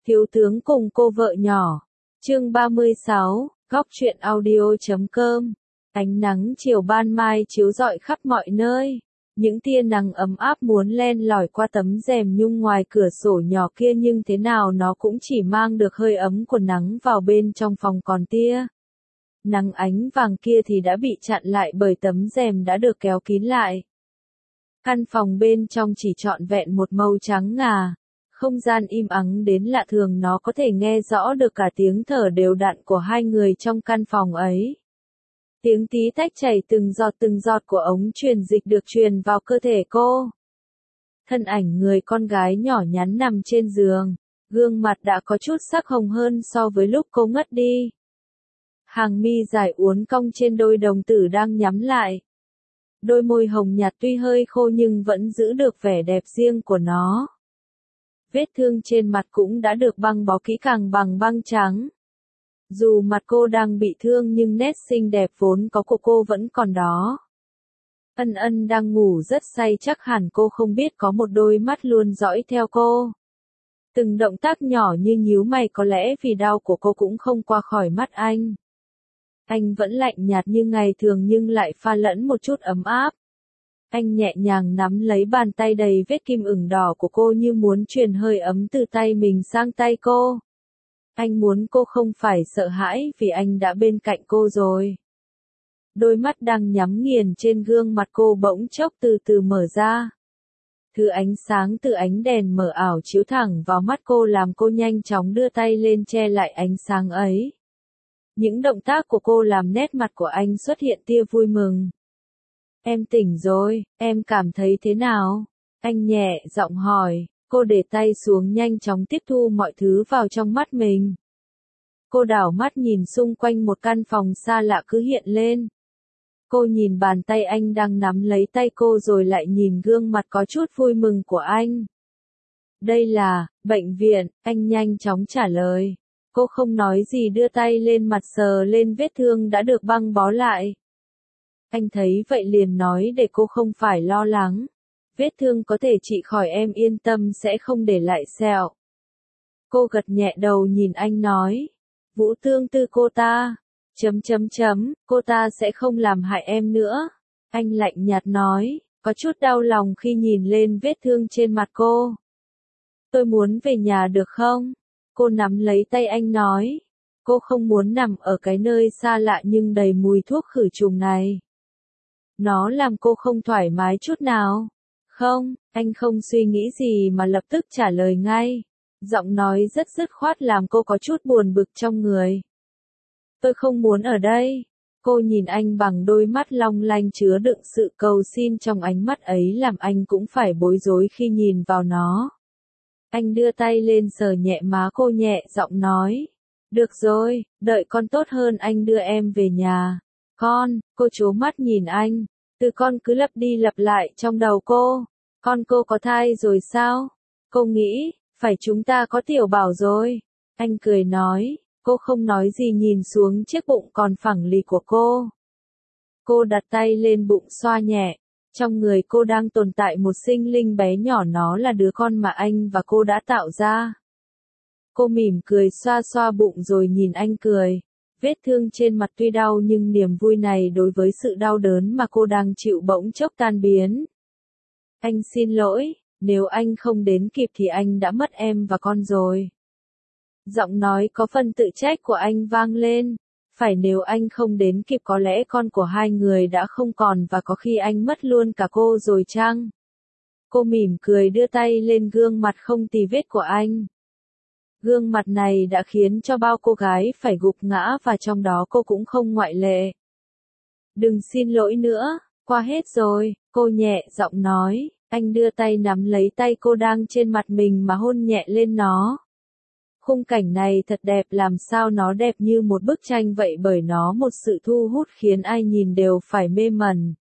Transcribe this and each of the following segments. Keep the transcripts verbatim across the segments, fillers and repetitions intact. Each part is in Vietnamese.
Thiếu tướng cùng cô vợ nhỏ. Chương ba mươi sáu, góc truyện audio chấm com. Ánh nắng chiều ban mai chiếu rọi khắp mọi nơi. Những tia nắng ấm áp muốn len lỏi qua tấm rèm nhung ngoài cửa sổ nhỏ kia, nhưng thế nào nó cũng chỉ mang được hơi ấm của nắng vào bên trong phòng, còn tia nắng ánh vàng kia thì đã bị chặn lại bởi tấm rèm đã được kéo kín lại. Căn phòng bên trong chỉ trọn vẹn một màu trắng ngà. Không gian im ắng đến lạ thường, nó có thể nghe rõ được cả tiếng thở đều đặn của hai người trong căn phòng ấy. Tiếng tí tách chảy từng giọt từng giọt của ống truyền dịch được truyền vào cơ thể cô. Thân ảnh người con gái nhỏ nhắn nằm trên giường, gương mặt đã có chút sắc hồng hơn so với lúc cô ngất đi. Hàng mi dài uốn cong trên đôi đồng tử đang nhắm lại. Đôi môi hồng nhạt tuy hơi khô nhưng vẫn giữ được vẻ đẹp riêng của nó. Vết thương trên mặt cũng đã được băng bó kỹ càng bằng băng trắng. Dù mặt cô đang bị thương nhưng nét xinh đẹp vốn có của cô vẫn còn đó. Ân Ân đang ngủ rất say, chắc hẳn cô không biết có một đôi mắt luôn dõi theo cô. Từng động tác nhỏ như nhíu mày có lẽ vì đau của cô cũng không qua khỏi mắt anh. Anh vẫn lạnh nhạt như ngày thường nhưng lại pha lẫn một chút ấm áp. Anh nhẹ nhàng nắm lấy bàn tay đầy vết kim ửng đỏ của cô như muốn truyền hơi ấm từ tay mình sang tay cô. Anh muốn cô không phải sợ hãi vì anh đã bên cạnh cô rồi. Đôi mắt đang nhắm nghiền trên gương mặt cô bỗng chốc từ từ mở ra. Thứ ánh sáng từ ánh đèn mờ ảo chiếu thẳng vào mắt cô làm cô nhanh chóng đưa tay lên che lại ánh sáng ấy. Những động tác của cô làm nét mặt của anh xuất hiện tia vui mừng. Em tỉnh rồi, em cảm thấy thế nào? Anh nhẹ giọng hỏi. Cô để tay xuống nhanh chóng tiếp thu mọi thứ vào trong mắt mình. Cô đảo mắt nhìn xung quanh, một căn phòng xa lạ cứ hiện lên. Cô nhìn bàn tay anh đang nắm lấy tay cô rồi lại nhìn gương mặt có chút vui mừng của anh. Đây là bệnh viện, anh nhanh chóng trả lời. Cô không nói gì, đưa tay lên mặt sờ lên vết thương đã được băng bó lại. Anh thấy vậy liền nói để cô không phải lo lắng. Vết thương có thể trị khỏi, em yên tâm sẽ không để lại sẹo. Cô gật nhẹ đầu nhìn anh nói. Vũ Tương Tư cô ta. Chấm chấm chấm, cô ta sẽ không làm hại em nữa. Anh lạnh nhạt nói, có chút đau lòng khi nhìn lên vết thương trên mặt cô. Tôi muốn về nhà được không? Cô nắm lấy tay anh nói. Cô không muốn nằm ở cái nơi xa lạ nhưng đầy mùi thuốc khử trùng này. Nó làm cô không thoải mái chút nào. Không, anh không suy nghĩ gì mà lập tức trả lời ngay. Giọng nói rất dứt khoát làm cô có chút buồn bực trong người. Tôi không muốn ở đây. Cô nhìn anh bằng đôi mắt long lanh chứa đựng sự cầu xin trong ánh mắt ấy làm anh cũng phải bối rối khi nhìn vào nó. Anh đưa tay lên sờ nhẹ má cô, nhẹ giọng nói. Được rồi, đợi con tốt hơn anh đưa em về nhà. Con, cô trố mắt nhìn anh. Từ con cứ lặp đi lặp lại trong đầu cô. Con cô có thai rồi sao? Cô nghĩ, phải chúng ta có tiểu bảo rồi. Anh cười nói, cô không nói gì nhìn xuống chiếc bụng còn phẳng lì của cô. Cô đặt tay lên bụng xoa nhẹ. Trong người cô đang tồn tại một sinh linh bé nhỏ, nó là đứa con mà anh và cô đã tạo ra. Cô mỉm cười xoa xoa bụng rồi nhìn anh cười. Vết thương trên mặt tuy đau nhưng niềm vui này đối với sự đau đớn mà cô đang chịu bỗng chốc tan biến. Anh xin lỗi, nếu anh không đến kịp thì anh đã mất em và con rồi. Giọng nói có phần tự trách của anh vang lên. Phải, nếu anh không đến kịp có lẽ con của hai người đã không còn và có khi anh mất luôn cả cô rồi chăng? Cô mỉm cười đưa tay lên gương mặt không tì vết của anh. Gương mặt này đã khiến cho bao cô gái phải gục ngã và trong đó cô cũng không ngoại lệ. Đừng xin lỗi nữa, qua hết rồi, cô nhẹ giọng nói. Anh đưa tay nắm lấy tay cô đang trên mặt mình mà hôn nhẹ lên nó. Khung cảnh này thật đẹp, làm sao nó đẹp như một bức tranh vậy, bởi nó một sự thu hút khiến ai nhìn đều phải mê mẩn.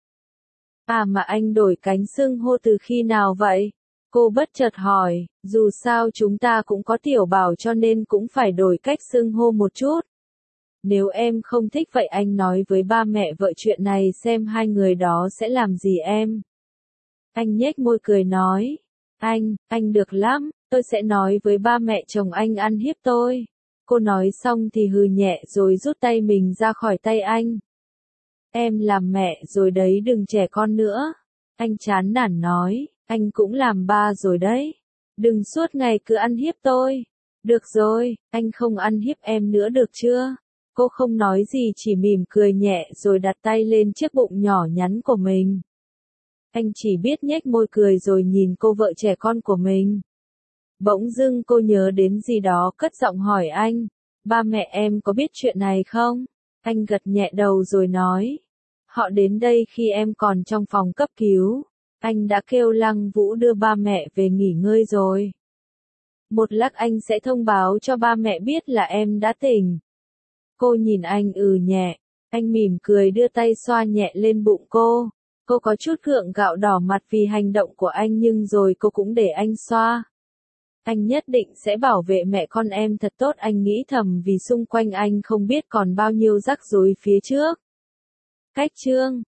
À mà anh đổi cánh xưng hô từ khi nào vậy? Cô bất chợt hỏi, dù sao chúng ta cũng có tiểu bảo cho nên cũng phải đổi cách xưng hô một chút. Nếu em không thích vậy anh nói với ba mẹ vợ chuyện này xem hai người đó sẽ làm gì em. Anh nhếch môi cười nói. Anh, anh được lắm, tôi sẽ nói với ba mẹ chồng anh ăn hiếp tôi. Cô nói xong thì hừ nhẹ rồi rút tay mình ra khỏi tay anh. Em làm mẹ rồi đấy, đừng trẻ con nữa. Anh chán nản nói, anh cũng làm ba rồi đấy. Đừng suốt ngày cứ ăn hiếp tôi. Được rồi, anh không ăn hiếp em nữa được chưa? Cô không nói gì, chỉ mỉm cười nhẹ rồi đặt tay lên chiếc bụng nhỏ nhắn của mình. Anh chỉ biết nhếch môi cười rồi nhìn cô vợ trẻ con của mình. Bỗng dưng cô nhớ đến gì đó, cất giọng hỏi anh, ba mẹ em có biết chuyện này không? Anh gật nhẹ đầu rồi nói, họ đến đây khi em còn trong phòng cấp cứu. Anh đã kêu Lăng Vũ đưa ba mẹ về nghỉ ngơi rồi. Một lát anh sẽ thông báo cho ba mẹ biết là em đã tỉnh. Cô nhìn anh ừ nhẹ, anh mỉm cười đưa tay xoa nhẹ lên bụng cô. Cô có chút gượng gạo đỏ mặt vì hành động của anh nhưng rồi cô cũng để anh xoa. Anh nhất định sẽ bảo vệ mẹ con em thật tốt, anh nghĩ thầm, vì xung quanh anh không biết còn bao nhiêu rắc rối phía trước. Cách chương